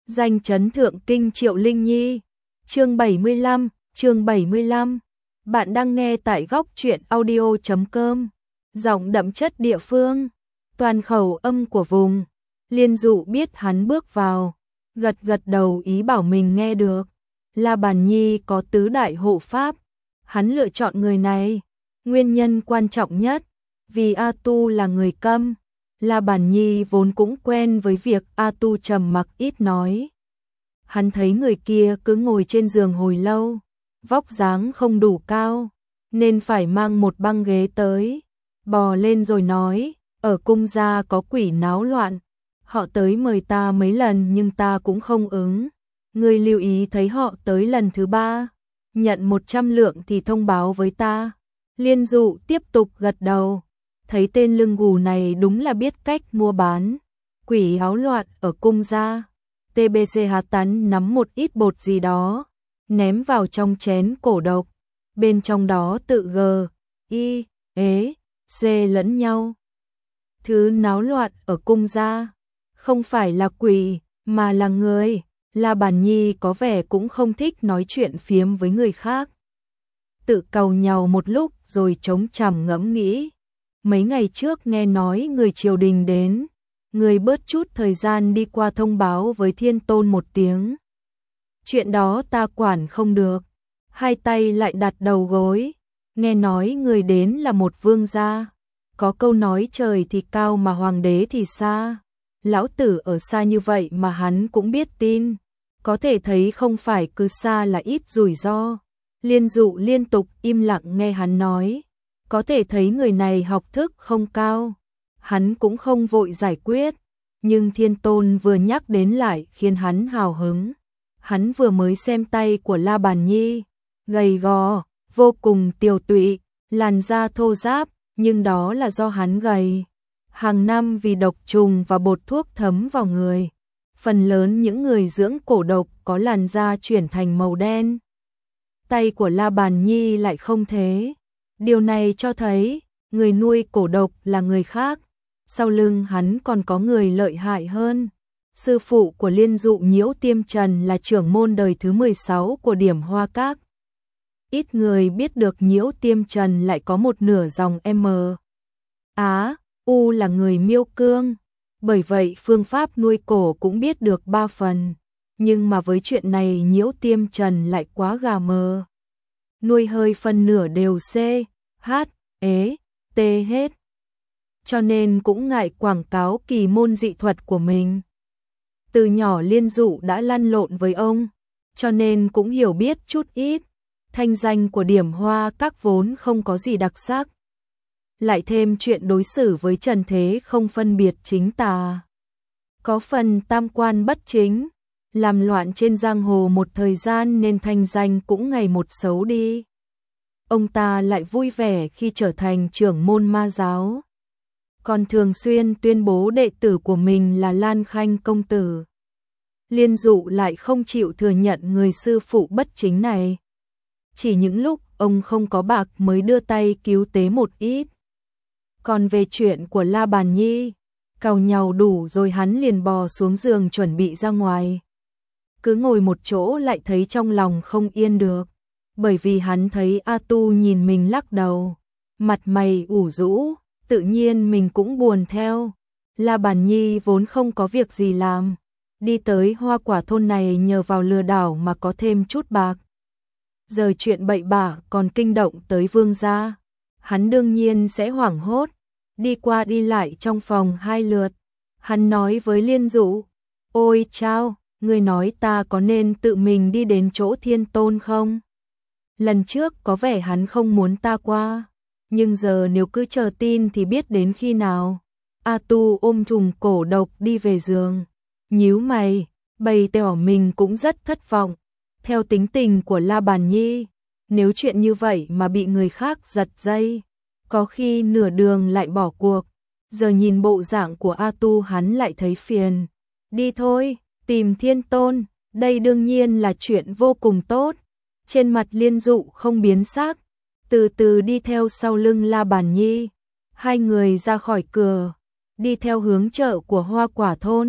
Danh chấn thượng kinh Triệu Linh Nhi. Chương 75. Bạn đang nghe tại góc truyện audio.com. Giọng đậm chất địa phương, toàn khẩu âm của vùng. Liên Dụ biết hắn bước vào, gật đầu ý bảo mình nghe được. La Bàn Nhi có tứ đại hộ pháp, hắn lựa chọn người này, nguyên nhân quan trọng nhất, vì A Tu là người câm. La Bàn Nhi vốn cũng quen với việc A Tu trầm mặc ít nói. Hắn thấy người kia cứ ngồi trên giường hồi lâu, vóc dáng không đủ cao, nên phải mang một băng ghế tới, bò lên rồi nói, ở cung gia có quỷ náo loạn, họ tới mời ta mấy lần nhưng ta cũng không ứng. Ngươi lưu ý thấy họ tới lần thứ 3, nhận 100 lượng thì thông báo với ta. Liên Dụ tiếp tục gật đầu, thấy tên lưng gù này đúng là biết cách mua bán. Quỷ áo loạn ở cung gia. TBC Hà Tán nắm một ít bột gì đó, ném vào trong chén cổ độc, bên trong đó tự G, I, ế, C lẫn nhau. Thứ náo loạn ở cung gia, không phải là quỷ, mà là người. La Bàn Nhi có vẻ cũng không thích nói chuyện phiếm với người khác. Tự càu nhàu một lúc rồi chống cằm ngẫm nghĩ. Mấy ngày trước nghe nói người triều đình đến, người bớt chút thời gian đi qua thông báo với Thiên Tôn một tiếng. Chuyện đó ta quản không được. Hai tay lại đặt đầu gối. Nghe nói người đến là một vương gia. Có câu nói trời thì cao mà hoàng đế thì xa. Lão tử ở xa như vậy mà hắn cũng biết tin. Có thể thấy không phải cứ xa là ít rủi ro. Liên Dụ liên tục im lặng nghe hắn nói. Có thể thấy người này học thức không cao. Hắn cũng không vội giải quyết. Nhưng Thiên Tôn vừa nhắc đến lại khiến hắn hào hứng. Hắn vừa mới xem tay của La Bàn Nhi. Gầy gò, vô cùng tiều tụy, làn da thô ráp, nhưng đó là do hắn gầy. Hàng năm vì độc trùng và bột thuốc thấm vào người. Phần lớn những người dưỡng cổ độc có làn da chuyển thành màu đen. Tay của La Bàn Nhi lại không thế. Điều này cho thấy, người nuôi cổ độc là người khác. Sau lưng hắn còn có người lợi hại hơn. Sư phụ của Liên Dụ Nhiễu Tiêm Trần là trưởng môn đời thứ 16 của Điểm Hoa Các. Ít người biết được Nhiễu Tiêm Trần lại có một nửa dòng M. Á, U là người Miêu Cương. Bởi vậy phương pháp nuôi cổ cũng biết được 3 phần. Nhưng mà với chuyện này Nhiễu Tiêm Trần lại quá gà mờ. Nuôi hơi phân nửa đều C, H, ế, T hết. Cho nên cũng ngại quảng cáo kỳ môn dị thuật của mình. Từ nhỏ Liên Dụ đã lăn lộn với ông, cho nên cũng hiểu biết chút ít. Thanh danh của Điểm Hoa Các vốn không có gì đặc sắc. Lại thêm chuyện đối xử với trần thế không phân biệt chính tà. Có phần tam quan bất chính, làm loạn trên giang hồ một thời gian nên thanh danh cũng ngày một xấu đi. Ông ta lại vui vẻ khi trở thành trưởng môn ma giáo. Còn thường xuyên tuyên bố đệ tử của mình là Lan Khanh công tử. Liên Dụ lại không chịu thừa nhận người sư phụ bất chính này. Chỉ những lúc ông không có bạc mới đưa tay cứu tế một ít. Còn về chuyện của La Bàn Nhi, càu nhàu đủ rồi hắn liền bò xuống giường chuẩn bị ra ngoài. Cứ ngồi một chỗ lại thấy trong lòng không yên được. Bởi vì hắn thấy A Tu nhìn mình lắc đầu, mặt mày ủ rũ, tự nhiên mình cũng buồn theo. La Bàn Nhi vốn không có việc gì làm, đi tới Hoa Quả thôn này nhờ vào lừa đảo mà có thêm chút bạc. Giờ chuyện bậy bạ còn kinh động tới vương gia, hắn đương nhiên sẽ hoảng hốt, đi qua đi lại trong phòng 2 lượt. Hắn nói với Liên Dụ, ôi chao, ngươi nói ta có nên tự mình đi đến chỗ Thiên Tôn không? Lần trước có vẻ hắn không muốn ta qua, nhưng giờ nếu cứ chờ tin thì biết đến khi nào. A Tu ôm trùng cổ độc đi về giường, nhíu mày, bày tỏ mình cũng rất thất vọng. Theo tính tình của La Bàn Nhi, nếu chuyện như vậy mà bị người khác giật dây, có khi nửa đường lại bỏ cuộc. Giờ nhìn bộ dạng của A Tu hắn lại thấy phiền. Đi thôi, tìm Thiên Tôn, đây đương nhiên là chuyện vô cùng tốt. Trên mặt Liên Dụ không biến sắc, từ từ đi theo sau lưng La Bàn Nhi. Hai người ra khỏi cửa, đi theo hướng chợ của Hoa Quả thôn.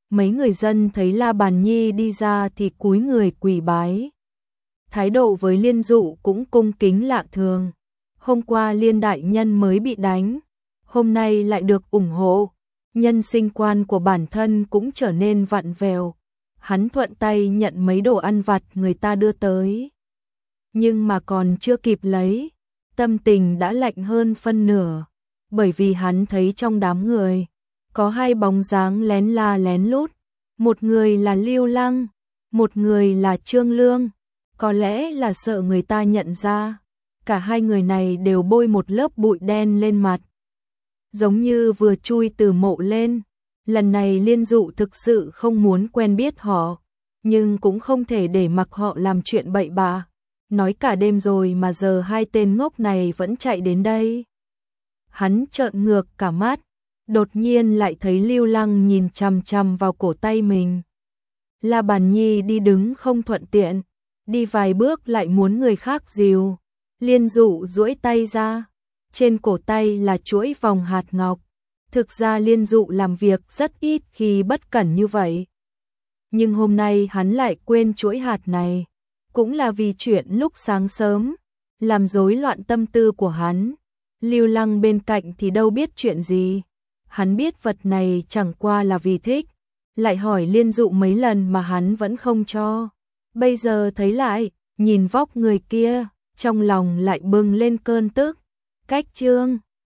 mấy người dân thấy La Bàn Nhi đi ra thì cúi người quỳ bái. Thái độ với Liên Dụ cũng cung kính lạ thường. Hôm qua Liên đại nhân mới bị đánh, hôm nay lại được ủng hộ, nhân sinh quan của bản thân cũng trở nên vặn vẹo. Hắn thuận tay nhận mấy đồ ăn vặt người ta đưa tới. Nhưng mà còn chưa kịp lấy, tâm tình đã lạnh hơn phân nửa, bởi vì hắn thấy trong đám người có hai bóng dáng lén la lén lút, một người là Lưu Lăng, một người là Trương Lương, có lẽ là sợ người ta nhận ra, cả hai người này đều bôi một lớp bụi đen lên mặt, giống như vừa chui từ mộ lên. Lần này Liên Dụ thực sự không muốn quen biết họ, nhưng cũng không thể để mặc họ làm chuyện bậy bạ. Nói cả đêm rồi mà giờ hai tên ngốc này vẫn chạy đến đây. Hắn trợn ngược cả mắt, đột nhiên lại thấy Lưu Lăng nhìn chằm chằm vào cổ tay mình. La Bàn Nhi đi đứng không thuận tiện, đi vài bước lại muốn người khác dìu. Liên Dụ duỗi tay ra, trên cổ tay là chuỗi vòng hạt ngọc. Thực ra Liên Dụ làm việc rất ít khi bất cẩn như vậy. Nhưng hôm nay hắn lại quên chuỗi hạt này, cũng là vì chuyện lúc sáng sớm, làm rối loạn tâm tư của hắn. Lưu Lăng bên cạnh thì đâu biết chuyện gì, hắn biết vật này chẳng qua là vì thích, lại hỏi Liên Dụ mấy lần mà hắn vẫn không cho. Bây giờ thấy lại, nhìn vóc người kia, trong lòng lại bừng lên cơn tức. Cách Trương